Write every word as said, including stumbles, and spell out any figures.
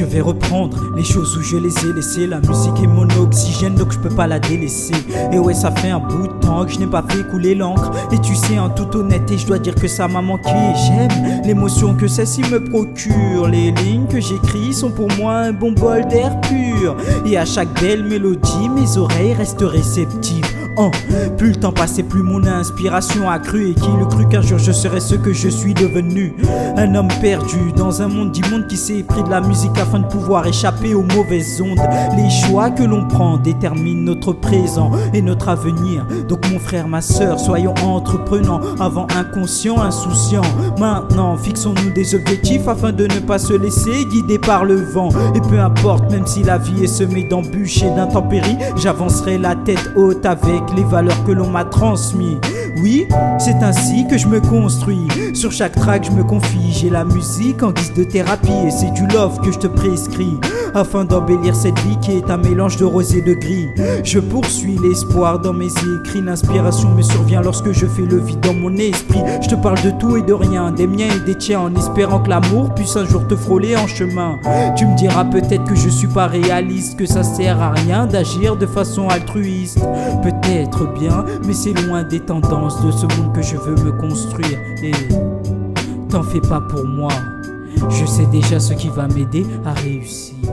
vais reprendre les choses où je les ai laissées. La musique est mon oxygène, donc je peux pas la délaisser. Et ouais, ça fait un bout de temps que je n'ai pas fait couler l'encre. Et tu sais, en toute honnêteté, je dois dire que ça m'a manqué. J'aime l'émotion que celle-ci me procure. Les lignes que j'écris sont pour moi un bon bol d'air pur. Et à chaque belle mélodie, mes oreilles restent réceptives. Oh, plus le temps passait, plus mon inspiration a cru. Et qui le cru qu'un jour je serais ce que je suis devenu? Un homme perdu dans un monde d'immonde qui s'est pris de la musique afin de pouvoir échapper aux mauvaises ondes. Les choix que l'on prend déterminent notre présent et notre avenir. Donc mon frère, ma soeur, soyons entreprenants avant inconscients, insouciants. Maintenant, fixons-nous des objectifs afin de ne pas se laisser guider par le vent. Et peu importe, même si la vie est semée d'embûches et d'intempéries, j'avancerai la tête haute avec les valeurs que l'on m'a transmises. Oui, c'est ainsi que je me construis. Sur chaque track je me confie. J'ai la musique en guise de thérapie. Et c'est du love que je te prescris afin d'embellir cette vie qui est un mélange de rose et de gris. Je poursuis l'espoir dans mes écrits. L'inspiration me survient lorsque je fais le vide dans mon esprit. Je te parle de tout et de rien, des miens et des tiens, en espérant que l'amour puisse un jour te frôler en chemin. Tu me diras peut-être que je suis pas réaliste, que ça sert à rien d'agir de façon altruiste. Peut-être bien, mais c'est loin des tendances de ce monde que je veux me construire. Et t'en fais pas pour moi, je sais déjà ce qui va m'aider à réussir.